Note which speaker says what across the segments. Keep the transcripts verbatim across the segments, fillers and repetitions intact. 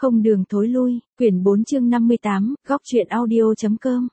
Speaker 1: Không đường thối lui, quyển bốn chương năm mươi tám, góc truyện audio chấm com.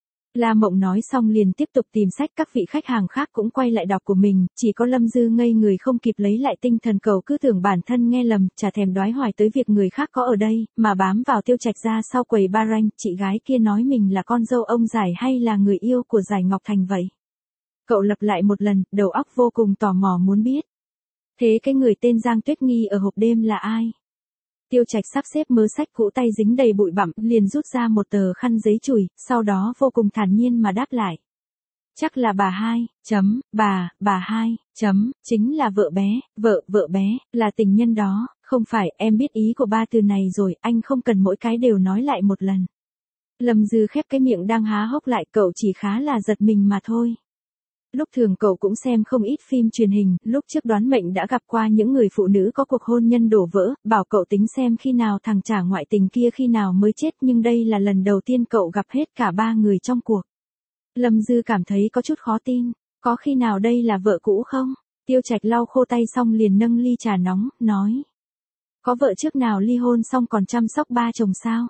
Speaker 1: La Mộng nói xong liền tiếp tục tìm sách, các vị khách hàng khác cũng quay lại đọc của mình, chỉ có Lâm Dư ngây người không kịp lấy lại tinh thần, cậu cứ tưởng bản thân nghe lầm, chả thèm đoái hoài tới việc người khác có ở đây, mà bám vào Tiêu Trạch ra sau quầy ba ranh, chị gái kia nói mình là con dâu ông Giải hay là người yêu của Giải Ngọc Thành vậy. Cậu lặp lại một lần, đầu óc vô cùng tò mò muốn biết. Thế cái người tên Giang Tuyết Nghi ở hộp đêm là ai? Tiêu Trạch sắp xếp mớ sách cũ, tay dính đầy bụi bặm, liền rút ra một tờ khăn giấy chùi, sau đó vô cùng thản nhiên mà đáp lại. Chắc là bà hai, chấm, bà, bà hai, chấm, chính là vợ bé, vợ, vợ bé, là tình nhân đó, không phải, em biết ý của ba từ này rồi, anh không cần mỗi cái đều nói lại một lần. Lâm Dư khép cái miệng đang há hốc lại, cậu chỉ khá là giật mình mà thôi. Lúc thường cậu cũng xem không ít phim truyền hình, lúc trước Đoán Mệnh đã gặp qua những người phụ nữ có cuộc hôn nhân đổ vỡ, bảo cậu tính xem khi nào thằng trả ngoại tình kia khi nào mới chết, nhưng đây là lần đầu tiên cậu gặp hết cả ba người trong cuộc. Lâm Dư cảm thấy có chút khó tin, có khi nào đây là vợ cũ không? Tiêu Trạch lau khô tay xong liền nâng ly trà nóng, nói. Có vợ trước nào ly hôn xong còn chăm sóc ba chồng sao?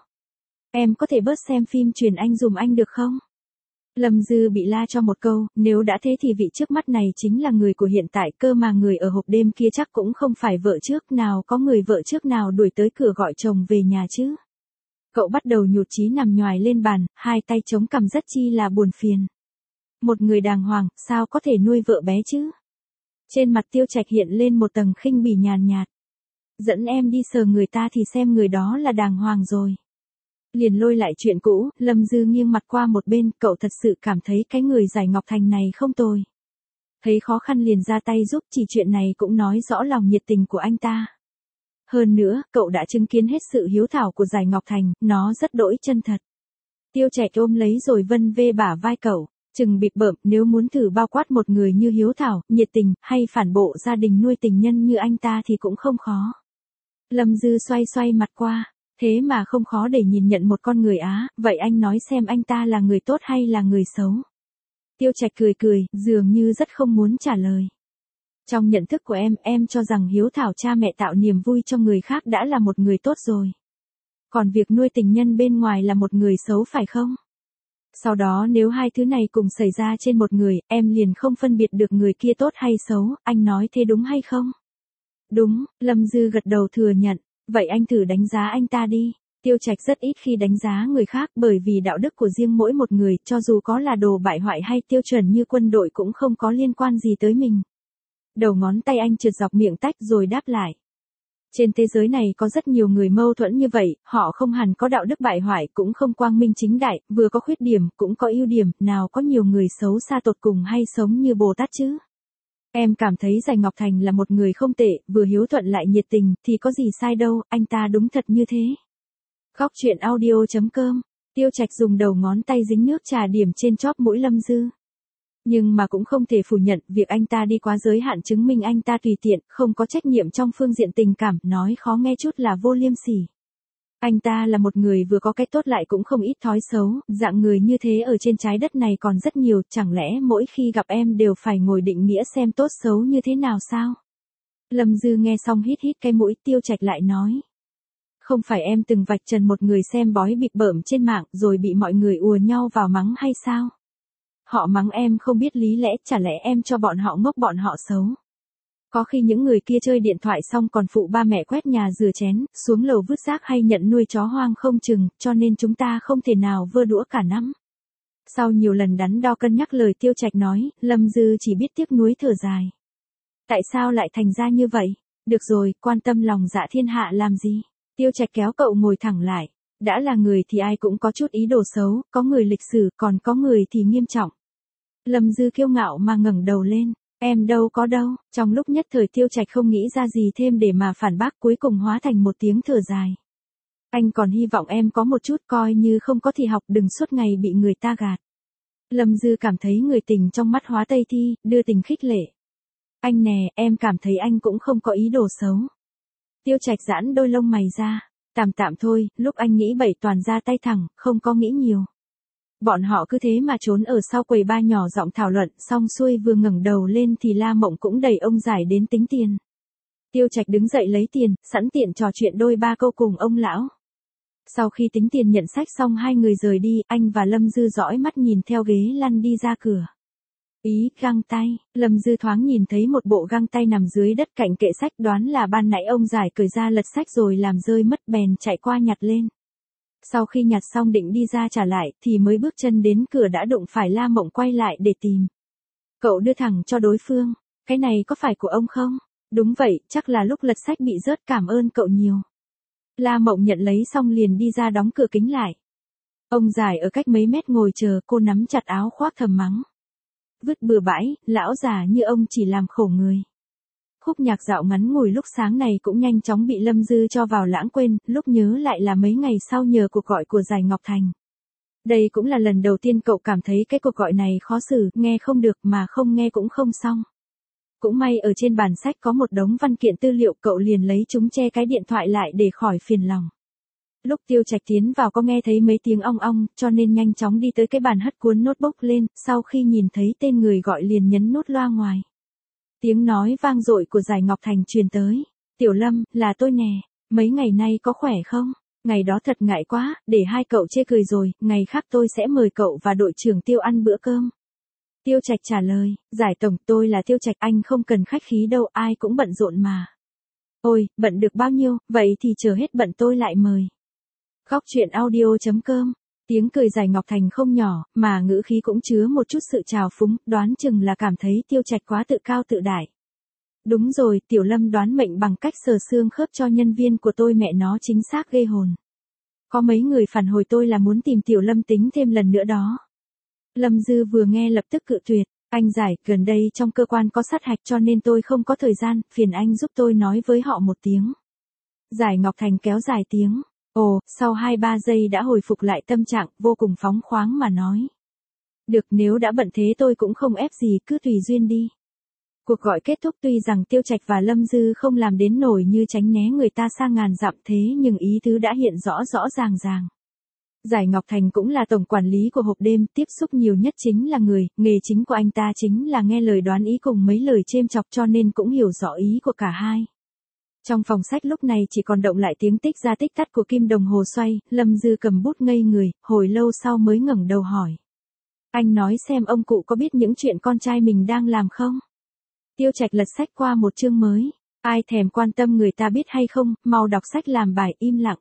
Speaker 1: Em có thể bớt xem phim truyền anh dùm anh được không? Lâm Dư bị la cho một câu, nếu đã thế thì vị trước mắt này chính là người của hiện tại, cơ mà người ở hộp đêm kia chắc cũng không phải vợ trước, nào có người vợ trước nào đuổi tới cửa gọi chồng về nhà chứ. Cậu bắt đầu nhụt chí nằm nhoài lên bàn, hai tay chống cằm rất chi là buồn phiền. Một người đàng hoàng, sao có thể nuôi vợ bé chứ? Trên mặt Tiêu Trạch hiện lên một tầng khinh bỉ nhàn nhạt. Dẫn em đi sờ người ta thì xem người đó là đàng hoàng rồi. Liền lôi lại chuyện cũ, Lâm Dư nghiêng mặt qua một bên, cậu thật sự cảm thấy cái người Giải Ngọc Thành này không tồi. Thấy khó khăn liền ra tay giúp, chỉ chuyện này cũng nói rõ lòng nhiệt tình của anh ta. Hơn nữa, cậu đã chứng kiến hết sự hiếu thảo của Giải Ngọc Thành, nó rất đỗi chân thật. Tiêu Trạch ôm lấy rồi vân vê bả vai cậu, chừng bịp bợm, nếu muốn thử bao quát một người như hiếu thảo, nhiệt tình, hay phản bộ gia đình nuôi tình nhân như anh ta thì cũng không khó. Lâm Dư xoay xoay mặt qua. Thế mà không khó để nhìn nhận một con người á, vậy anh nói xem anh ta là người tốt hay là người xấu? Tiêu Trạch cười cười, dường như rất không muốn trả lời. Trong nhận thức của em, em cho rằng hiếu thảo cha mẹ tạo niềm vui cho người khác đã là một người tốt rồi. Còn việc nuôi tình nhân bên ngoài là một người xấu phải không? Sau đó nếu hai thứ này cùng xảy ra trên một người, em liền không phân biệt được người kia tốt hay xấu, anh nói thế đúng hay không? Đúng, Lâm Dư gật đầu thừa nhận. Vậy anh thử đánh giá anh ta đi. Tiêu Trạch rất ít khi đánh giá người khác, bởi vì đạo đức của riêng mỗi một người, cho dù có là đồ bại hoại hay tiêu chuẩn như quân đội cũng không có liên quan gì tới mình. Đầu ngón tay anh trượt dọc miệng tách rồi đáp lại. Trên thế giới này có rất nhiều người mâu thuẫn như vậy, họ không hẳn có đạo đức bại hoại, cũng không quang minh chính đại, vừa có khuyết điểm, cũng có ưu điểm, nào có nhiều người xấu xa tột cùng hay sống như Bồ Tát chứ. Em cảm thấy Giải Ngọc Thành là một người không tệ, vừa hiếu thuận lại nhiệt tình, thì có gì sai đâu, anh ta đúng thật như thế. Góc truyện audio chấm com. Tiêu Trạch dùng đầu ngón tay dính nước trà điểm trên chóp mũi Lâm Dư. Nhưng mà cũng không thể phủ nhận, việc anh ta đi quá giới hạn chứng minh anh ta tùy tiện, không có trách nhiệm trong phương diện tình cảm, nói khó nghe chút là vô liêm sỉ. Anh ta là một người vừa có cái tốt lại cũng không ít thói xấu, dạng người như thế ở trên trái đất này còn rất nhiều, chẳng lẽ mỗi khi gặp em đều phải ngồi định nghĩa xem tốt xấu như thế nào sao? Lâm Dư nghe xong hít hít cái mũi, Tiêu Trạch lại nói. Không phải em từng vạch trần một người xem bói bịp bợm trên mạng rồi bị mọi người ùa nhau vào mắng hay sao? Họ mắng em không biết lý lẽ, chả lẽ em cho bọn họ ngốc bọn họ xấu? Có khi những người kia chơi điện thoại xong còn phụ ba mẹ quét nhà rửa chén, xuống lầu vứt rác hay nhận nuôi chó hoang không chừng, cho nên chúng ta không thể nào vơ đũa cả nắm. Sau nhiều lần đắn đo cân nhắc lời Tiêu Trạch nói, Lâm Dư chỉ biết tiếc nuối thở dài. Tại sao lại thành ra như vậy? Được rồi, quan tâm lòng dạ thiên hạ làm gì? Tiêu Trạch kéo cậu ngồi thẳng lại. Đã là người thì ai cũng có chút ý đồ xấu, có người lịch sử, còn có người thì nghiêm trọng. Lâm Dư kiêu ngạo mà ngẩng đầu lên. Em đâu có đâu, trong lúc nhất thời Tiêu Trạch không nghĩ ra gì thêm để mà phản bác, cuối cùng hóa thành một tiếng thở dài. Anh còn hy vọng em có một chút, coi như không có thì học, đừng suốt ngày bị người ta gạt. Lâm Dư cảm thấy người tình trong mắt hóa Tây Thi, đưa tình khích lệ. Anh nè, em cảm thấy anh cũng không có ý đồ xấu. Tiêu Trạch giãn đôi lông mày ra. Tạm tạm thôi, lúc anh nghĩ bậy toàn ra tay thẳng, không có nghĩ nhiều. Bọn họ cứ thế mà trốn ở sau quầy ba nhỏ giọng thảo luận, xong xuôi vừa ngẩng đầu lên thì La Mộng cũng đẩy ông Giải đến tính tiền. Tiêu Trạch đứng dậy lấy tiền, sẵn tiện trò chuyện đôi ba câu cùng ông lão. Sau khi tính tiền nhận sách xong hai người rời đi, anh và Lâm Dư dõi mắt nhìn theo ghế lăn đi ra cửa. Ý, găng tay, Lâm Dư thoáng nhìn thấy một bộ găng tay nằm dưới đất cạnh kệ sách, đoán là ban nãy ông giải cởi ra lật sách rồi làm rơi mất, bèn chạy qua nhặt lên. Sau khi nhặt xong định đi ra trả lại, thì mới bước chân đến cửa đã đụng phải La Mộng quay lại để tìm. Cậu đưa thẳng cho đối phương, cái này có phải của ông không? Đúng vậy, chắc là lúc lật sách bị rớt, cảm ơn cậu nhiều. La Mộng nhận lấy xong liền đi ra đóng cửa kính lại. Ông giải ở cách mấy mét ngồi chờ, cô nắm chặt áo khoác thầm mắng. Vứt bừa bãi, lão già như ông chỉ làm khổ người. Khúc nhạc dạo ngắn ngủi lúc sáng này cũng nhanh chóng bị Lâm Dư cho vào lãng quên, lúc nhớ lại là mấy ngày sau nhờ cuộc gọi của Giải Ngọc Thành. Đây cũng là lần đầu tiên cậu cảm thấy cái cuộc gọi này khó xử, nghe không được mà không nghe cũng không xong. Cũng may ở trên bàn sách có một đống văn kiện tư liệu, cậu liền lấy chúng che cái điện thoại lại để khỏi phiền lòng. Lúc Tiêu Trạch tiến vào có nghe thấy mấy tiếng ong ong, cho nên nhanh chóng đi tới cái bàn hất cuốn notebook lên, sau khi nhìn thấy tên người gọi liền nhấn nút loa ngoài. Tiếng nói vang dội của Giải Ngọc Thành truyền tới. Tiểu Lâm, là tôi nè, mấy ngày nay có khỏe không? Ngày đó thật ngại quá, để hai cậu chê cười rồi, ngày khác tôi sẽ mời cậu và đội trưởng Tiêu ăn bữa cơm. Tiêu Trạch trả lời, Giải tổng, tôi là Tiêu Trạch, anh không cần khách khí đâu, ai cũng bận rộn mà. Ôi, bận được bao nhiêu, vậy thì chờ hết bận tôi lại mời. Góc truyện audio.com. Tiếng cười Giải Ngọc Thành không nhỏ, mà ngữ khí cũng chứa một chút sự trào phúng, đoán chừng là cảm thấy Tiêu Trạch quá tự cao tự đại. Đúng rồi, Tiểu Lâm đoán mệnh bằng cách sờ xương khớp cho nhân viên của tôi, mẹ nó chính xác ghê hồn. Có mấy người phản hồi tôi là muốn tìm Tiểu Lâm tính thêm lần nữa đó. Lâm Dư vừa nghe lập tức cự tuyệt, anh Giải, gần đây trong cơ quan có sát hạch cho nên tôi không có thời gian, phiền anh giúp tôi nói với họ một tiếng. Giải Ngọc Thành kéo dài tiếng. Ồ, sau hai ba giây đã hồi phục lại tâm trạng, vô cùng phóng khoáng mà nói. Được, nếu đã bận thế tôi cũng không ép gì, cứ tùy duyên đi. Cuộc gọi kết thúc, tuy rằng Tiêu Trạch và Lâm Dư không làm đến nổi như tránh né người ta xa ngàn dặm thế, nhưng ý tứ đã hiện rõ rõ ràng ràng. Giải Ngọc Thành cũng là tổng quản lý của hộp đêm, tiếp xúc nhiều nhất chính là người, nghề chính của anh ta chính là nghe lời đoán ý cùng mấy lời chêm chọc, cho nên cũng hiểu rõ ý của cả hai. Trong phòng sách lúc này chỉ còn động lại tiếng tích ra tích tắt của kim đồng hồ xoay, Lâm Dư cầm bút ngây người, hồi lâu sau mới ngẩng đầu hỏi. Anh nói xem ông cụ có biết những chuyện con trai mình đang làm không? Tiêu Trạch lật sách qua một chương mới. Ai thèm quan tâm người ta biết hay không, mau đọc sách làm bài, im lặng.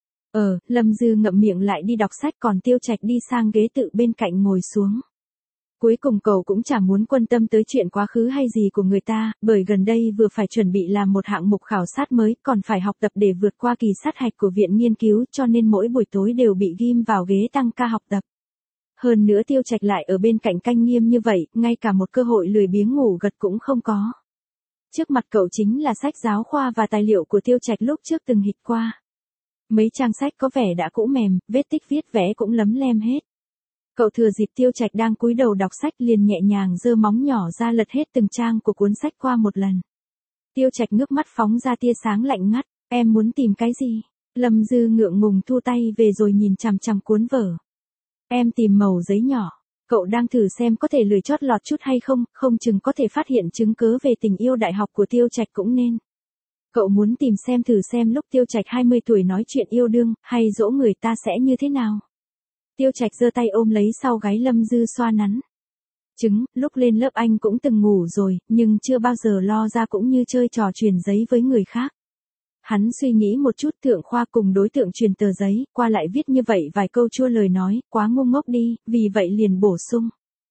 Speaker 1: Ờ, Lâm Dư ngậm miệng lại đi đọc sách, còn Tiêu Trạch đi sang ghế tự bên cạnh ngồi xuống. Cuối cùng cậu cũng chẳng muốn quan tâm tới chuyện quá khứ hay gì của người ta, bởi gần đây vừa phải chuẩn bị làm một hạng mục khảo sát mới, còn phải học tập để vượt qua kỳ sát hạch của viện nghiên cứu, cho nên mỗi buổi tối đều bị ghim vào ghế tăng ca học tập. Hơn nữa Tiêu Trạch lại ở bên cạnh canh nghiêm như vậy, ngay cả một cơ hội lười biếng ngủ gật cũng không có. Trước mặt cậu chính là sách giáo khoa và tài liệu của Tiêu Trạch lúc trước từng hịch qua. Mấy trang sách có vẻ đã cũ mềm, vết tích viết vẽ cũng lấm lem hết. Cậu thừa dịp Tiêu Trạch đang cúi đầu đọc sách liền nhẹ nhàng giơ móng nhỏ ra lật hết từng trang của cuốn sách qua một lần. Tiêu Trạch ngước mắt phóng ra tia sáng lạnh ngắt, em muốn tìm cái gì? Lâm Dư ngượng ngùng thu tay về rồi nhìn chằm chằm cuốn vở. Em tìm mẩu giấy nhỏ, cậu đang thử xem có thể lười chót lọt chút hay không, không chừng có thể phát hiện chứng cớ về tình yêu đại học của Tiêu Trạch cũng nên. Cậu muốn tìm xem thử xem lúc Tiêu Trạch hai mươi tuổi nói chuyện yêu đương, hay dỗ người ta sẽ như thế nào. Tiêu Trạch giơ tay ôm lấy sau gáy Lâm Dư xoa nắn. Chứng, lúc lên lớp anh cũng từng ngủ rồi, nhưng chưa bao giờ lo ra cũng như chơi trò truyền giấy với người khác. Hắn suy nghĩ một chút, Thượng Khoa cùng đối tượng truyền tờ giấy, qua lại viết như vậy vài câu chua lời nói, quá ngu ngốc đi, vì vậy liền bổ sung.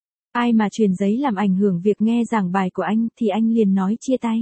Speaker 1: Ai mà truyền giấy làm ảnh hưởng việc nghe giảng bài của anh, thì anh liền nói chia tay.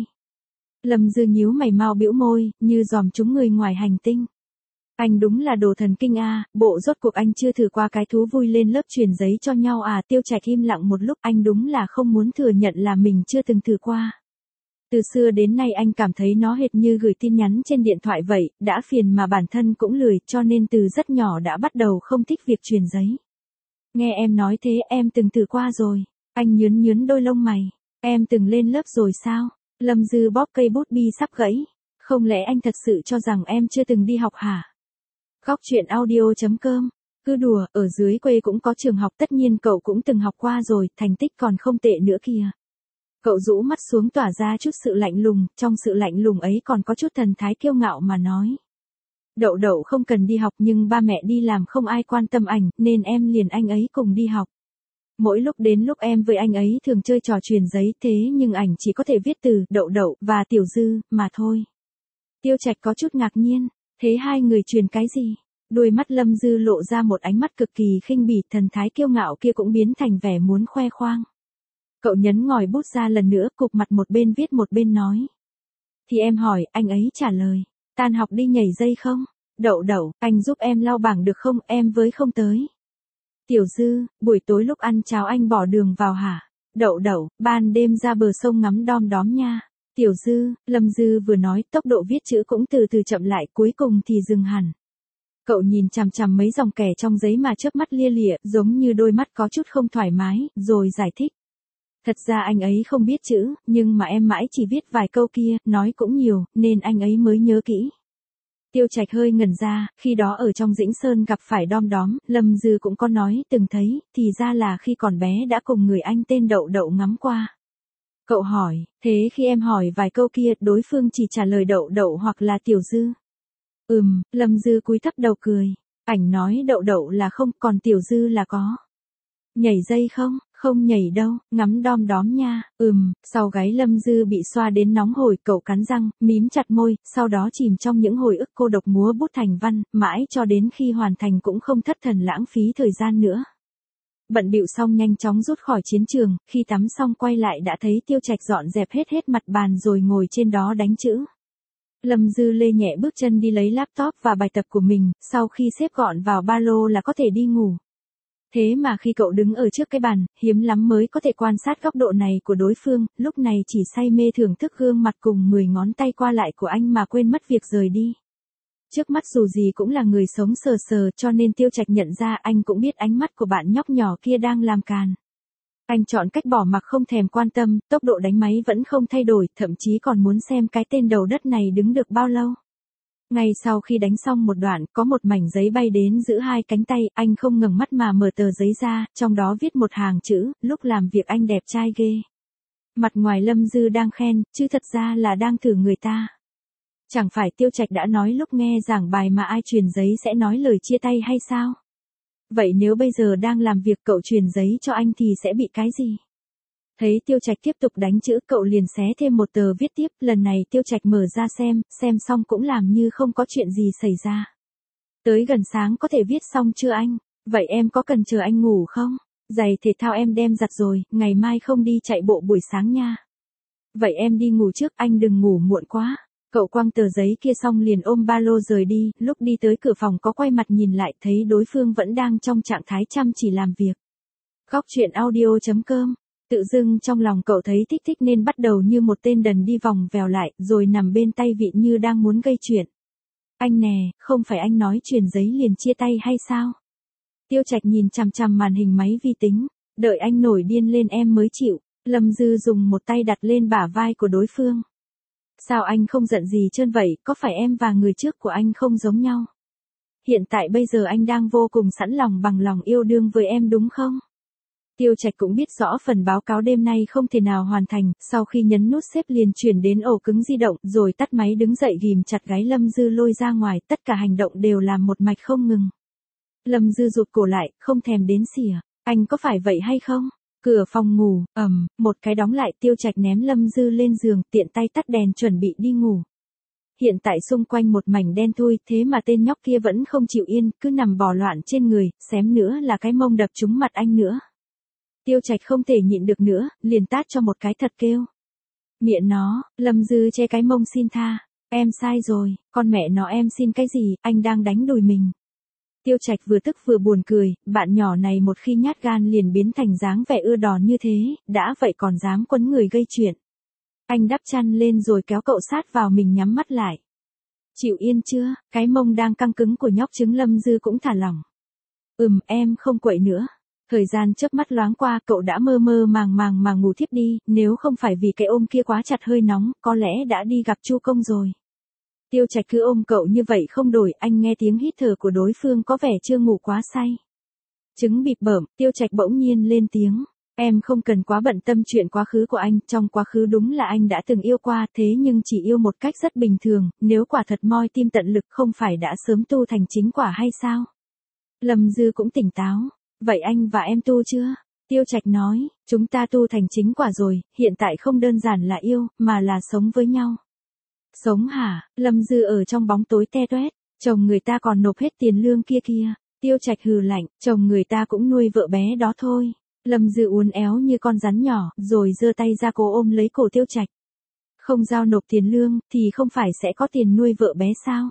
Speaker 1: Lâm Dư nhíu mày mau bĩu môi, như dòm trúng người ngoài hành tinh. Anh đúng là đồ thần kinh a, bộ rốt cuộc anh chưa thử qua cái thú vui lên lớp truyền giấy cho nhau à? Tiêu Trạch im lặng một lúc, anh đúng là không muốn thừa nhận là mình chưa từng thử qua. Từ xưa đến nay anh cảm thấy nó hệt như gửi tin nhắn trên điện thoại vậy, đã phiền mà bản thân cũng lười, cho nên từ rất nhỏ đã bắt đầu không thích việc truyền giấy. Nghe em nói thế, em từng thử qua rồi. Anh nhướn nhướn đôi lông mày. Em từng lên lớp rồi sao? Lâm Dư bóp cây bút bi sắp gãy. Không lẽ anh thật sự cho rằng em chưa từng đi học hả? Góc truyện audio.com. Cứ đùa, ở dưới quê cũng có trường học, tất nhiên cậu cũng từng học qua rồi, thành tích còn không tệ nữa kìa. Cậu rũ mắt xuống tỏa ra chút sự lạnh lùng, trong sự lạnh lùng ấy còn có chút thần thái kiêu ngạo mà nói. Đậu đậu không cần đi học nhưng ba mẹ đi làm không ai quan tâm ảnh, nên em liền anh ấy cùng đi học. Mỗi lúc đến lúc em với anh ấy thường chơi trò truyền giấy thế nhưng ảnh chỉ có thể viết từ đậu đậu và tiểu dư mà thôi. Tiêu Trạch có chút ngạc nhiên, thế hai người truyền cái gì? Đôi mắt Lâm Dư lộ ra một ánh mắt cực kỳ khinh bỉ, thần thái kiêu ngạo kia cũng biến thành vẻ muốn khoe khoang. Cậu nhấn ngòi bút ra lần nữa, cụp mặt một bên viết một bên nói. Thì em hỏi, anh ấy trả lời, tan học đi nhảy dây không? Đậu đậu, anh giúp em lau bảng được không, em với không tới. Tiểu Dư, buổi tối lúc ăn cháo anh bỏ đường vào hả? Đậu đậu, ban đêm ra bờ sông ngắm đom đóm nha. Tiểu Dư, Lâm Dư vừa nói, tốc độ viết chữ cũng từ từ chậm lại, cuối cùng thì dừng hẳn. Cậu nhìn chằm chằm mấy dòng kẻ trong giấy mà chớp mắt lia lịa, giống như đôi mắt có chút không thoải mái, rồi giải thích. Thật ra anh ấy không biết chữ, nhưng mà em mãi chỉ viết vài câu kia, nói cũng nhiều, nên anh ấy mới nhớ kỹ. Tiêu Trạch hơi ngẩn ra, khi đó ở trong Dĩnh Sơn gặp phải đom đóm, Lâm Dư cũng có nói, từng thấy, thì ra là khi còn bé đã cùng người anh tên Đậu Đậu ngắm qua. Cậu hỏi, thế khi em hỏi vài câu kia, đối phương chỉ trả lời Đậu Đậu hoặc là Tiểu Dư. Ừm, Lâm Dư cúi thấp đầu cười, ảnh nói Đậu Đậu là không, còn Tiểu Dư là có. Nhảy dây không? Không nhảy đâu, ngắm đom đóm nha. Ừm, sau gáy Lâm Dư bị xoa đến nóng hổi, cậu cắn răng, mím chặt môi, sau đó chìm trong những hồi ức cô độc múa bút thành văn, mãi cho đến khi hoàn thành cũng không thất thần lãng phí thời gian nữa. Bận bịu xong nhanh chóng rút khỏi chiến trường, khi tắm xong quay lại đã thấy Tiêu Trạch dọn dẹp hết hết mặt bàn rồi ngồi trên đó đánh chữ. Lâm Dư lê nhẹ bước chân đi lấy laptop và bài tập của mình, sau khi xếp gọn vào ba lô là có thể đi ngủ. Thế mà khi cậu đứng ở trước cái bàn, hiếm lắm mới có thể quan sát góc độ này của đối phương, lúc này chỉ say mê thưởng thức gương mặt cùng mười ngón tay qua lại của anh mà quên mất việc rời đi. Trước mắt dù gì cũng là người sống sờ sờ cho nên Tiêu Trạch nhận ra anh cũng biết ánh mắt của bạn nhóc nhỏ kia đang làm càn. Anh chọn cách bỏ mặc không thèm quan tâm, tốc độ đánh máy vẫn không thay đổi, thậm chí còn muốn xem cái tên đầu đất này đứng được bao lâu. Ngay sau khi đánh xong một đoạn, có một mảnh giấy bay đến giữa hai cánh tay, anh không ngẩng mắt mà mở tờ giấy ra, trong đó viết một hàng chữ, lúc làm việc anh đẹp trai ghê. Mặt ngoài Lâm Dư đang khen, chứ thật ra là đang thử người ta. Chẳng phải Tiêu Trạch đã nói lúc nghe giảng bài mà ai truyền giấy sẽ nói lời chia tay hay sao? Vậy nếu bây giờ đang làm việc cậu truyền giấy cho anh thì sẽ bị cái gì? Thấy Tiêu Trạch tiếp tục đánh chữ, cậu liền xé thêm một tờ viết tiếp, lần này Tiêu Trạch mở ra xem, xem xong cũng làm như không có chuyện gì xảy ra. Tới gần sáng có thể viết xong chưa anh? Vậy em có cần chờ anh ngủ không? Giày thể thao em đem giặt rồi, ngày mai không đi chạy bộ buổi sáng nha. Vậy em đi ngủ trước, anh đừng ngủ muộn quá. Cậu quăng tờ giấy kia xong liền ôm ba lô rời đi, lúc đi tới cửa phòng có quay mặt nhìn lại thấy đối phương vẫn đang trong trạng thái chăm chỉ làm việc. Góc truyện audio chấm com. Tự dưng trong lòng cậu thấy thích thích nên bắt đầu như một tên đần đi vòng vèo lại, rồi nằm bên tay vịn như đang muốn gây chuyện. Anh nè, không phải anh nói truyền giấy liền chia tay hay sao? Tiêu Trạch nhìn chằm chằm màn hình máy vi tính, đợi anh nổi điên lên em mới chịu. Lâm Dư dùng một tay đặt lên bả vai của đối phương. Sao anh không giận gì trơn vậy, có phải em và người trước của anh không giống nhau? Hiện tại bây giờ anh đang vô cùng sẵn lòng bằng lòng yêu đương với em đúng không? Tiêu Trạch cũng biết rõ phần báo cáo đêm nay không thể nào hoàn thành, sau khi nhấn nút xếp liền chuyển đến ổ cứng di động, rồi tắt máy đứng dậy ghim chặt gáy Lâm Dư lôi ra ngoài, tất cả hành động đều làm một mạch không ngừng. Lâm Dư rụt cổ lại, không thèm đến xỉa, anh có phải vậy hay không? Cửa phòng ngủ, ầm, một cái đóng lại, Tiêu Trạch ném Lâm Dư lên giường, tiện tay tắt đèn chuẩn bị đi ngủ. Hiện tại xung quanh một mảnh đen thui, thế mà tên nhóc kia vẫn không chịu yên, cứ nằm bò loạn trên người, xém nữa là cái mông đập trúng mặt anh nữa. Tiêu Trạch không thể nhịn được nữa, liền tát cho một cái thật kêu. Miệng nó, Lâm Dư che cái mông xin tha, em sai rồi, con mẹ nó em xin cái gì, anh đang đánh đùi mình. Tiêu Trạch vừa tức vừa buồn cười, bạn nhỏ này một khi nhát gan liền biến thành dáng vẻ ưa đòn như thế, đã vậy còn dám quấn người gây chuyện. Anh đắp chăn lên rồi kéo cậu sát vào mình nhắm mắt lại. Chịu yên chưa, cái mông đang căng cứng của nhóc trứng Lâm Dư cũng thả lỏng. Ừm, em không quậy nữa. Thời gian chớp mắt loáng qua, cậu đã mơ mơ màng màng mà ngủ thiếp đi, nếu không phải vì cái ôm kia quá chặt hơi nóng, có lẽ đã đi gặp Chu Công rồi. Tiêu Trạch cứ ôm cậu như vậy không đổi, anh nghe tiếng hít thở của đối phương có vẻ chưa ngủ quá say. Trứng bịp bợm, Tiêu Trạch bỗng nhiên lên tiếng, Em không cần quá bận tâm chuyện quá khứ của anh, trong quá khứ đúng là anh đã từng yêu qua, thế nhưng chỉ yêu một cách rất bình thường, nếu quả thật moi tim tận lực không phải đã sớm tu thành chính quả hay sao? Lâm Dư cũng tỉnh táo. Vậy anh và em tu chưa? Tiêu Trạch nói, chúng ta tu thành chính quả rồi, hiện tại không đơn giản là yêu, mà là sống với nhau. Sống hả? Lâm Dư ở trong bóng tối te toét, chồng người ta còn nộp hết tiền lương kia kia. Tiêu Trạch hừ lạnh, chồng người ta cũng nuôi vợ bé đó thôi. Lâm Dư uốn éo như con rắn nhỏ, rồi giơ tay ra cố ôm lấy cổ Tiêu Trạch. Không giao nộp tiền lương, thì không phải sẽ có tiền nuôi vợ bé sao?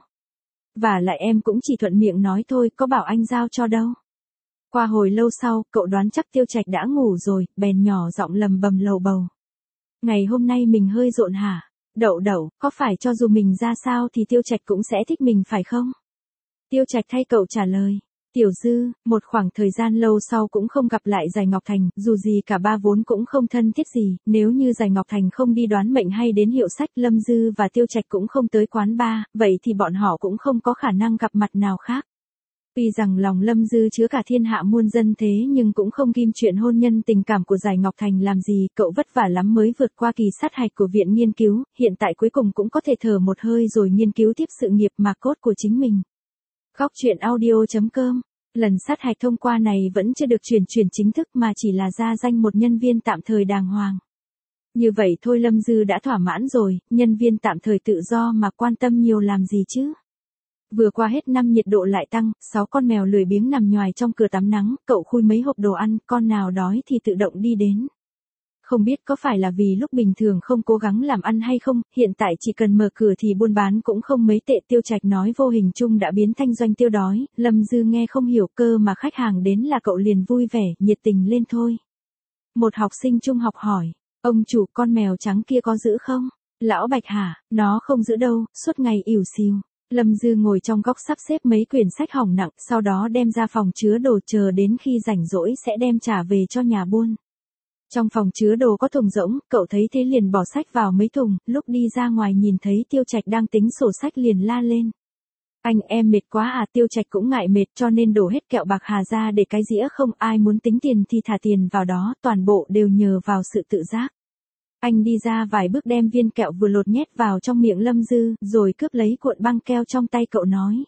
Speaker 1: Và lại em cũng chỉ thuận miệng nói thôi, có bảo anh giao cho đâu. Qua hồi lâu sau, cậu đoán chắc Tiêu Trạch đã ngủ rồi, bèn nhỏ giọng lầm bầm lầu bầu. Ngày hôm nay mình hơi rộn hả? Đậu đậu, có phải cho dù mình ra sao thì Tiêu Trạch cũng sẽ thích mình phải không? Tiêu Trạch thay cậu trả lời. Tiểu Dư, một khoảng thời gian lâu sau cũng không gặp lại Giải Ngọc Thành, dù gì cả ba vốn cũng không thân thiết gì, nếu như Giải Ngọc Thành không đi đoán mệnh hay đến hiệu sách, Lâm Dư và Tiêu Trạch cũng không tới quán bar, vậy thì bọn họ cũng không có khả năng gặp mặt nào khác. Tuy rằng lòng Lâm Dư chứa cả thiên hạ muôn dân thế nhưng cũng không ghim chuyện hôn nhân tình cảm của Giải Ngọc Thành làm gì, cậu vất vả lắm mới vượt qua kỳ sát hạch của viện nghiên cứu, hiện tại cuối cùng cũng có thể thở một hơi rồi nghiên cứu tiếp sự nghiệp mà cốt của chính mình. Góc truyện audio chấm com. Lần sát hạch thông qua này vẫn chưa được chuyển chuyển chính thức mà chỉ là ra danh một nhân viên tạm thời đàng hoàng. Như vậy thôi Lâm Dư đã thỏa mãn rồi, nhân viên tạm thời tự do mà quan tâm nhiều làm gì chứ. Vừa qua hết năm nhiệt độ lại tăng, sáu con mèo lười biếng nằm nhoài trong cửa tắm nắng, cậu khui mấy hộp đồ ăn, con nào đói thì tự động đi đến. Không biết có phải là vì lúc bình thường không cố gắng làm ăn hay không, hiện tại chỉ cần mở cửa thì buôn bán cũng không mấy tệ. Tiêu Trạch nói vô hình chung đã biến thanh doanh tiêu đói, Lâm Dư nghe không hiểu cơ mà khách hàng đến là cậu liền vui vẻ, nhiệt tình lên thôi. Một học sinh trung học hỏi, ông chủ con mèo trắng kia có giữ không? Lão Bạch hả, nó không giữ đâu, suốt ngày ỉu xìu. Lâm Dư ngồi trong góc sắp xếp mấy quyển sách hỏng nặng, sau đó đem ra phòng chứa đồ chờ đến khi rảnh rỗi sẽ đem trả về cho nhà buôn. Trong phòng chứa đồ có thùng rỗng, cậu thấy thế liền bỏ sách vào mấy thùng, lúc đi ra ngoài nhìn thấy Tiêu Trạch đang tính sổ sách liền la lên. Anh em mệt quá à? Tiêu Trạch cũng ngại mệt cho nên đổ hết kẹo bạc hà ra để cái dĩa, không ai muốn tính tiền thì thả tiền vào đó, toàn bộ đều nhờ vào sự tự giác. Anh đi ra vài bước đem viên kẹo vừa lột nhét vào trong miệng Lâm Dư, rồi cướp lấy cuộn băng keo trong tay cậu nói.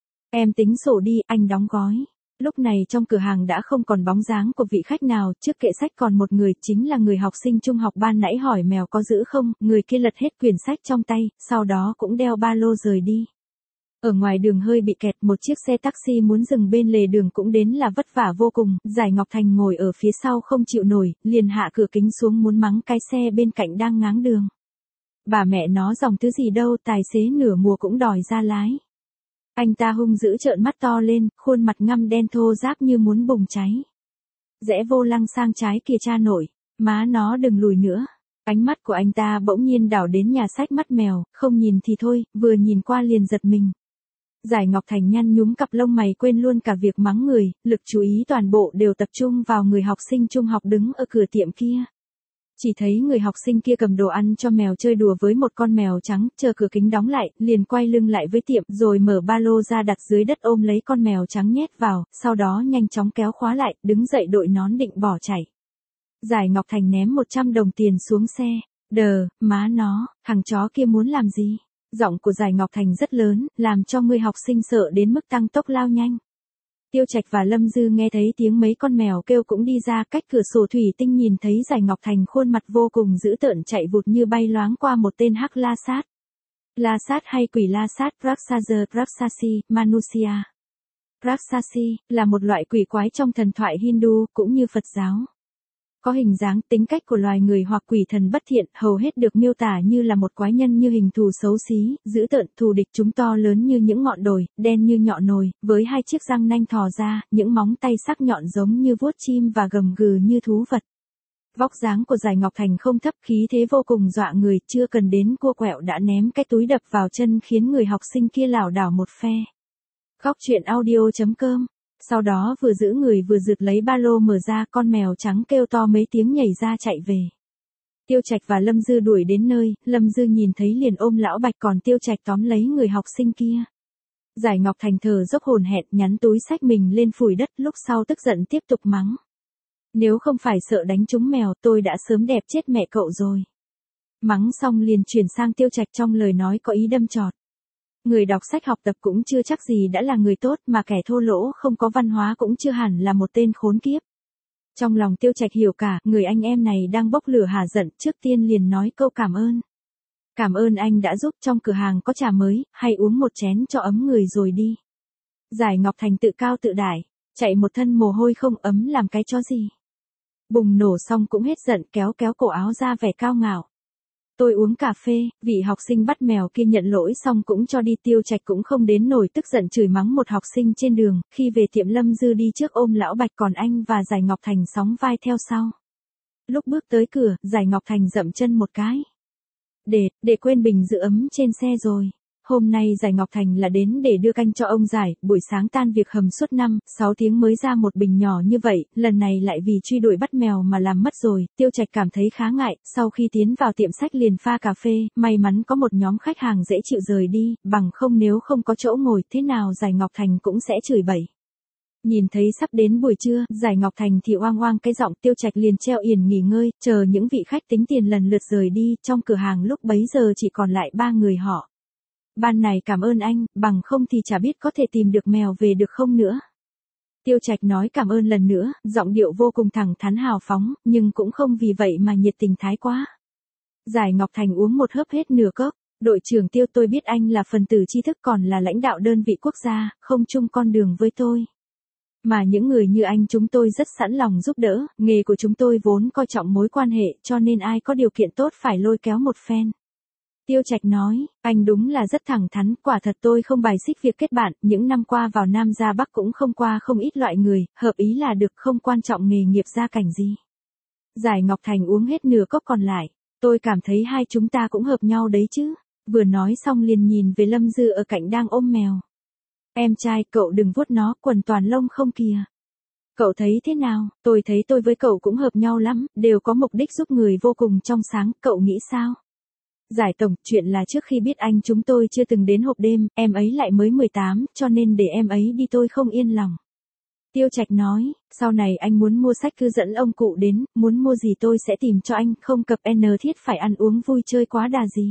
Speaker 1: Em tính sổ đi, anh đóng gói. Lúc này trong cửa hàng đã không còn bóng dáng của vị khách nào, trước kệ sách còn một người, chính là người học sinh trung học ban nãy hỏi mèo có giữ không, người kia lật hết quyển sách trong tay, sau đó cũng đeo ba lô rời đi. Ở ngoài đường hơi bị kẹt, một chiếc xe taxi muốn dừng bên lề đường cũng đến là vất vả vô cùng, Giải Ngọc Thành ngồi ở phía sau không chịu nổi, liền hạ cửa kính xuống muốn mắng cái xe bên cạnh đang ngáng đường. Bà mẹ nó dòng thứ gì đâu, tài xế nửa mùa cũng đòi ra lái. Anh ta hung dữ trợn mắt to lên, khuôn mặt ngăm đen thô ráp như muốn bùng cháy. Rẽ vô lăng sang trái kìa cha nội, má nó đừng lùi nữa. Ánh mắt của anh ta bỗng nhiên đảo đến nhà sách mắt mèo, không nhìn thì thôi, vừa nhìn qua liền giật mình. Giải Ngọc Thành nhăn nhúm cặp lông mày quên luôn cả việc mắng người, lực chú ý toàn bộ đều tập trung vào người học sinh trung học đứng ở cửa tiệm kia. Chỉ thấy người học sinh kia cầm đồ ăn cho mèo chơi đùa với một con mèo trắng, chờ cửa kính đóng lại, liền quay lưng lại với tiệm, rồi mở ba lô ra đặt dưới đất ôm lấy con mèo trắng nhét vào, sau đó nhanh chóng kéo khóa lại, đứng dậy đội nón định bỏ chạy. Giải Ngọc Thành ném một trăm đồng tiền xuống xe, đờ, má nó, thằng chó kia muốn làm gì? Giọng của Giải Ngọc Thành rất lớn, làm cho người học sinh sợ đến mức tăng tốc lao nhanh. Tiêu Trạch và Lâm Dư nghe thấy tiếng mấy con mèo kêu cũng đi ra, cách cửa sổ thủy tinh nhìn thấy Giải Ngọc Thành khuôn mặt vô cùng dữ tợn chạy vụt như bay loáng qua một tên hắc la sát. La sát hay quỷ la sát, Rakshasa, Rakshasi, Manusia. Rakshasi là một loại quỷ quái trong thần thoại Hindu cũng như Phật giáo. Có hình dáng, tính cách của loài người hoặc quỷ thần bất thiện, hầu hết được miêu tả như là một quái nhân như hình thù xấu xí, dữ tợn, thù địch. Chúng to lớn như những ngọn đồi, đen như nhọ nồi, với hai chiếc răng nanh thò ra, những móng tay sắc nhọn giống như vuốt chim và gầm gừ như thú vật. Vóc dáng của Giải Ngọc Thành không thấp, khí thế vô cùng dọa người, chưa cần đến cua quẹo đã ném cái túi đập vào chân khiến người học sinh kia lảo đảo một phe. Góc truyện audio chấm com. Sau đó vừa giữ người vừa rượt lấy ba lô mở ra, con mèo trắng kêu to mấy tiếng nhảy ra chạy về. Tiêu Trạch và Lâm Dư đuổi đến nơi, Lâm Dư nhìn thấy liền ôm lão Bạch, còn Tiêu Trạch tóm lấy người học sinh kia. Giải Ngọc Thành thở dốc hồn hển nhắn túi sách mình lên phủi đất, lúc sau tức giận tiếp tục mắng. Nếu không phải sợ đánh trúng mèo tôi đã sớm đẹp chết mẹ cậu rồi. Mắng xong liền chuyển sang Tiêu Trạch trong lời nói có ý đâm chọt. Người đọc sách học tập cũng chưa chắc gì đã là người tốt mà kẻ thô lỗ không có văn hóa cũng chưa hẳn là một tên khốn kiếp. Trong lòng Tiêu Trạch hiểu cả, người anh em này đang bốc lửa hả giận, trước tiên liền nói câu cảm ơn. Cảm ơn anh đã giúp, trong cửa hàng có trà mới, hay uống một chén cho ấm người rồi đi. Giải Ngọc Thành tự cao tự đại, chạy một thân mồ hôi không ấm làm cái chó gì. Bùng nổ xong cũng hết giận, kéo kéo cổ áo ra vẻ cao ngạo. Tôi uống cà phê, vị học sinh bắt mèo kia nhận lỗi xong cũng cho đi. Tiêu Trạch cũng không đến nổi tức giận chửi mắng một học sinh trên đường, khi về tiệm Lâm Dư đi trước ôm lão Bạch còn anh và Giải Ngọc Thành sóng vai theo sau. Lúc bước tới cửa, Giải Ngọc Thành dậm chân một cái. Để, để quên bình giữ ấm trên xe rồi. Hôm nay Giải Ngọc Thành là đến để đưa canh cho ông Giải, buổi sáng tan việc hầm suốt năm, sáu tiếng mới ra một bình nhỏ như vậy, lần này lại vì truy đuổi bắt mèo mà làm mất rồi. Tiêu Trạch cảm thấy khá ngại, sau khi tiến vào tiệm sách liền pha cà phê, may mắn có một nhóm khách hàng dễ chịu rời đi, bằng không nếu không có chỗ ngồi thế nào Giải Ngọc Thành cũng sẽ chửi bậy. Nhìn thấy sắp đến buổi trưa, Giải Ngọc Thành thì oang oang cái giọng. Tiêu Trạch liền treo yển nghỉ ngơi, chờ những vị khách tính tiền lần lượt rời đi, trong cửa hàng lúc bấy giờ chỉ còn lại ba người họ. Ban này cảm ơn anh, bằng không thì chả biết có thể tìm được mèo về được không nữa. Tiêu Trạch nói cảm ơn lần nữa, giọng điệu vô cùng thẳng thắn hào phóng, nhưng cũng không vì vậy mà nhiệt tình thái quá. Giải Ngọc Thành uống một hớp hết nửa cốc. Đội trưởng Tiêu, tôi biết anh là phần tử tri thức còn là lãnh đạo đơn vị quốc gia, không chung con đường với tôi. Mà những người như anh chúng tôi rất sẵn lòng giúp đỡ, nghề của chúng tôi vốn coi trọng mối quan hệ cho nên ai có điều kiện tốt phải lôi kéo một phen. Tiêu Trạch nói, anh đúng là rất thẳng thắn, quả thật tôi không bài xích việc kết bạn, những năm qua vào Nam ra Bắc cũng không qua không ít loại người, hợp ý là được, không quan trọng nghề nghiệp gia cảnh gì. Giải Ngọc Thành uống hết nửa cốc còn lại, tôi cảm thấy hai chúng ta cũng hợp nhau đấy chứ, vừa nói xong liền nhìn về Lâm Dư ở cạnh đang ôm mèo. Em trai, cậu đừng vuốt nó, quần toàn lông không kìa. Cậu thấy thế nào? Tôi thấy tôi với cậu cũng hợp nhau lắm, đều có mục đích giúp người vô cùng trong sáng, cậu nghĩ sao? Giải tổng, chuyện là trước khi biết anh chúng tôi chưa từng đến hộp đêm, em ấy lại mới mười tám, cho nên để em ấy đi tôi không yên lòng. Tiêu Trạch nói, sau này anh muốn mua sách cứ dẫn ông cụ đến, muốn mua gì tôi sẽ tìm cho anh, không cập N thiết phải ăn uống vui chơi quá đà gì.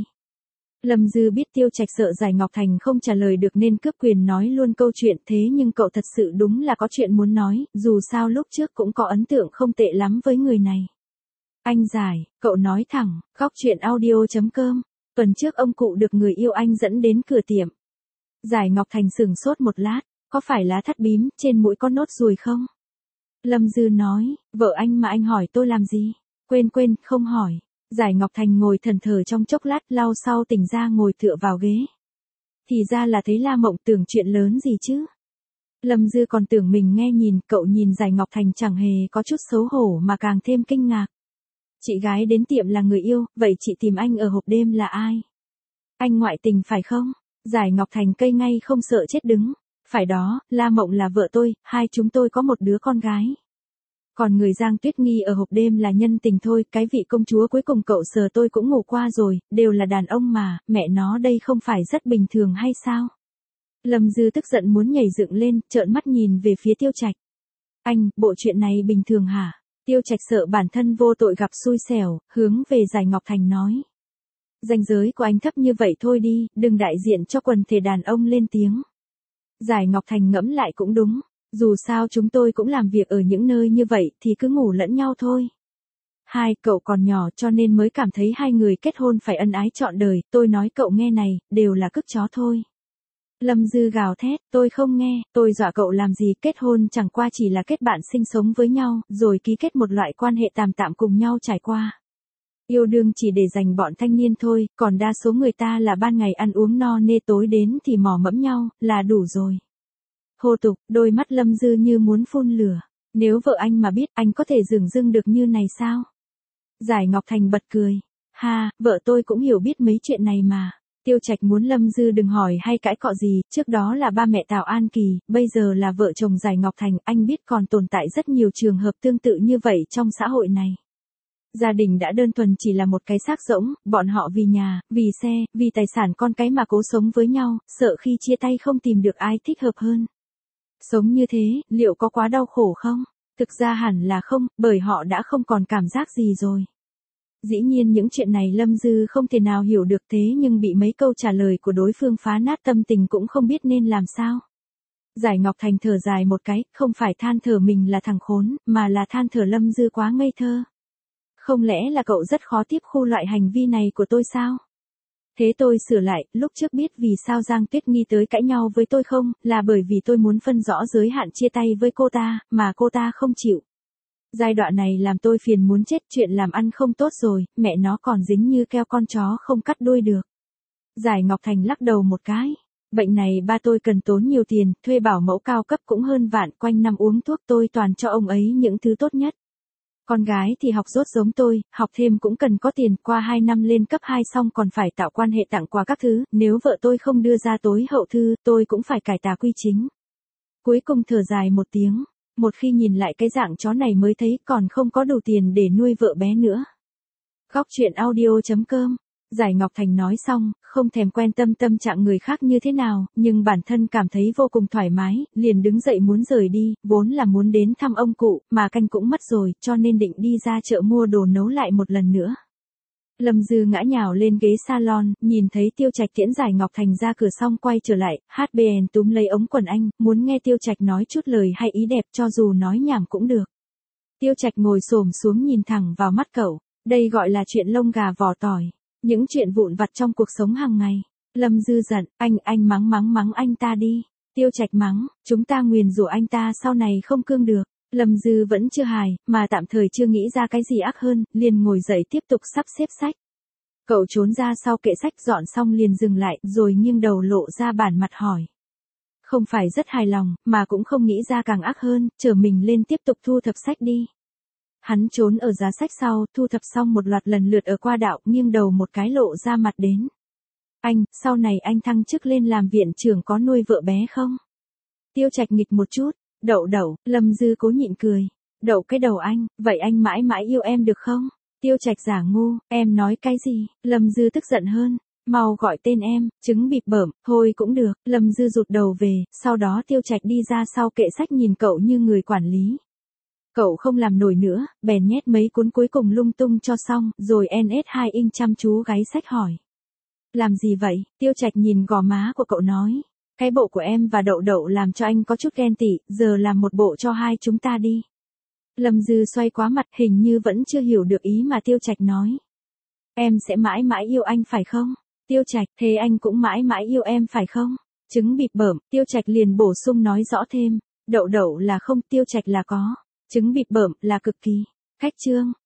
Speaker 1: Lâm Dư biết Tiêu Trạch sợ Giải Ngọc Thành không trả lời được nên cướp quyền nói luôn câu chuyện, thế nhưng cậu thật sự đúng là có chuyện muốn nói, dù sao lúc trước cũng có ấn tượng không tệ lắm với người này. Anh Giải, cậu nói thẳng, góc chuyện audio chấm com, tuần trước ông cụ được người yêu anh dẫn đến cửa tiệm. Giải Ngọc Thành sửng sốt một lát, có phải lá thắt bím, trên mũi có nốt ruồi không? Lâm Dư nói, vợ anh mà anh hỏi tôi làm gì? Quên quên, không hỏi. Giải Ngọc Thành ngồi thẫn thờ trong chốc lát, lau sau tỉnh ra ngồi tựa vào ghế. Thì ra là thấy La Mộng tưởng chuyện lớn gì chứ? Lâm Dư còn tưởng mình nghe nhìn, cậu nhìn Giải Ngọc Thành chẳng hề có chút xấu hổ mà càng thêm kinh ngạc. Chị gái đến tiệm là người yêu, vậy chị tìm anh ở hộp đêm là ai? Anh ngoại tình phải không? Giải Ngọc Thành cây ngay không sợ chết đứng. Phải đó, La Mộng là vợ tôi, hai chúng tôi có một đứa con gái. Còn người Giang Tuyết Nghi ở hộp đêm là nhân tình thôi, cái vị công chúa cuối cùng cậu sờ tôi cũng ngủ qua rồi, đều là đàn ông mà, mẹ nó đây không phải rất bình thường hay sao? Lâm Dư tức giận muốn nhảy dựng lên, trợn mắt nhìn về phía Tiêu Trạch. Anh, bộ chuyện này bình thường hả? Tiêu Trạch sợ bản thân vô tội gặp xui xẻo, hướng về Giải Ngọc Thành nói. Ranh giới của anh thấp như vậy thôi đi, đừng đại diện cho quần thể đàn ông lên tiếng. Giải Ngọc Thành ngẫm lại cũng đúng, dù sao chúng tôi cũng làm việc ở những nơi như vậy thì cứ ngủ lẫn nhau thôi. Hai, cậu còn nhỏ cho nên mới cảm thấy hai người kết hôn phải ân ái trọn đời, tôi nói cậu nghe này, đều là cức chó thôi. Lâm Dư gào thét, tôi không nghe, tôi dọa cậu làm gì, kết hôn chẳng qua chỉ là kết bạn sinh sống với nhau, rồi ký kết một loại quan hệ tạm tạm cùng nhau trải qua. Yêu đương chỉ để dành bọn thanh niên thôi, còn đa số người ta là ban ngày ăn uống no nê tối đến thì mò mẫm nhau, là đủ rồi. Hô tục, đôi mắt Lâm Dư như muốn phun lửa. Nếu vợ anh mà biết anh có thể dửng dưng được như này sao? Giải Ngọc Thành bật cười. Ha, vợ tôi cũng hiểu biết mấy chuyện này mà. Tiêu Trạch muốn Lâm Dư đừng hỏi hay cãi cọ gì, trước đó là ba mẹ Tào An Kỳ, bây giờ là vợ chồng Giải Ngọc Thành, anh biết còn tồn tại rất nhiều trường hợp tương tự như vậy trong xã hội này. Gia đình đã đơn thuần chỉ là một cái xác rỗng, bọn họ vì nhà, vì xe, vì tài sản con cái mà cố sống với nhau, sợ khi chia tay không tìm được ai thích hợp hơn. Sống như thế, liệu có quá đau khổ không? Thực ra hẳn là không, bởi họ đã không còn cảm giác gì rồi. Dĩ nhiên những chuyện này Lâm Dư không thể nào hiểu được, thế nhưng bị mấy câu trả lời của đối phương phá nát tâm tình cũng không biết nên làm sao. Giải Ngọc Thành thở dài một cái, không phải than thở mình là thằng khốn, mà là than thở Lâm Dư quá ngây thơ. Không lẽ là cậu rất khó tiếp thu loại hành vi này của tôi sao? Thế tôi sửa lại, lúc trước biết vì sao Giang Tuyết Nghi tới cãi nhau với tôi không, là bởi vì tôi muốn phân rõ giới hạn chia tay với cô ta, mà cô ta không chịu. Giai đoạn này làm tôi phiền muốn chết, chuyện làm ăn không tốt rồi, mẹ nó còn dính như keo con chó không cắt đuôi được. Giải Ngọc Thành lắc đầu một cái. Bệnh này ba tôi cần tốn nhiều tiền, thuê bảo mẫu cao cấp cũng hơn vạn, quanh năm uống thuốc tôi toàn cho ông ấy những thứ tốt nhất. Con gái thì học dốt giống tôi, học thêm cũng cần có tiền, qua hai năm lên cấp hai xong còn phải tạo quan hệ tặng quà các thứ, nếu vợ tôi không đưa ra tối hậu thư, tôi cũng phải cải tà quy chính. Cuối cùng thở dài một tiếng, một khi nhìn lại cái dạng chó này mới thấy còn không có đủ tiền để nuôi vợ bé nữa. Góc truyện audio chấm com. Giải Ngọc Thành nói xong, không thèm quan tâm tâm trạng người khác như thế nào, nhưng bản thân cảm thấy vô cùng thoải mái, liền đứng dậy muốn rời đi, vốn là muốn đến thăm ông cụ, mà canh cũng mất rồi, cho nên định đi ra chợ mua đồ nấu lại một lần nữa. Lâm Dư ngã nhào lên ghế salon, nhìn thấy Tiêu Trạch tiễn Giải Ngọc Thành ra cửa xong quay trở lại, hát bê en túm lấy ống quần anh, muốn nghe Tiêu Trạch nói chút lời hay ý đẹp, cho dù nói nhảm cũng được. Tiêu Trạch ngồi xổm xuống nhìn thẳng vào mắt cậu, đây gọi là chuyện lông gà vỏ tỏi. Những chuyện vụn vặt trong cuộc sống hàng ngày. Lâm Dư giận, anh, anh mắng mắng mắng anh ta đi. Tiêu Trạch mắng, chúng ta nguyền rủa anh ta sau này không cương được. Lâm Dư vẫn chưa hài, mà tạm thời chưa nghĩ ra cái gì ác hơn, liền ngồi dậy tiếp tục sắp xếp sách. Cậu trốn ra sau kệ sách dọn xong liền dừng lại, rồi nghiêng đầu lộ ra bản mặt hỏi. Không phải rất hài lòng, mà cũng không nghĩ ra càng ác hơn, trở mình lên tiếp tục thu thập sách đi. Hắn trốn ở giá sách sau, thu thập xong một loạt lần lượt ở qua đạo, nghiêng đầu một cái lộ ra mặt đến. Anh, sau này anh thăng chức lên làm viện trưởng có nuôi vợ bé không? Tiêu Trạch nghịch một chút, đậu đậu, Lâm Dư cố nhịn cười. Đậu cái đầu anh, vậy anh mãi mãi yêu em được không? Tiêu Trạch giả ngu, em nói cái gì? Lâm Dư tức giận hơn. Mau gọi tên em, trứng bịp bởm, thôi cũng được. Lâm Dư rụt đầu về, sau đó Tiêu Trạch đi ra sau kệ sách nhìn cậu như người quản lý. Cậu không làm nổi nữa, bèn nhét mấy cuốn cuối cùng lung tung cho xong, rồi en ét hai inch chăm chú gáy sách hỏi. Làm gì vậy? Tiêu Trạch nhìn gò má của cậu nói. Cái bộ của em và đậu đậu làm cho anh có chút ghen tị, giờ làm một bộ cho hai chúng ta đi. Lâm Dư xoay quá mặt, hình như vẫn chưa hiểu được ý mà Tiêu Trạch nói. Em sẽ mãi mãi yêu anh phải không? Tiêu Trạch, thế anh cũng mãi mãi yêu em phải không? Trứng bịp bởm, Tiêu Trạch liền bổ sung nói rõ thêm. Đậu đậu là không, Tiêu Trạch là có. Trứng bịp bởm là cực kỳ. Khách trương.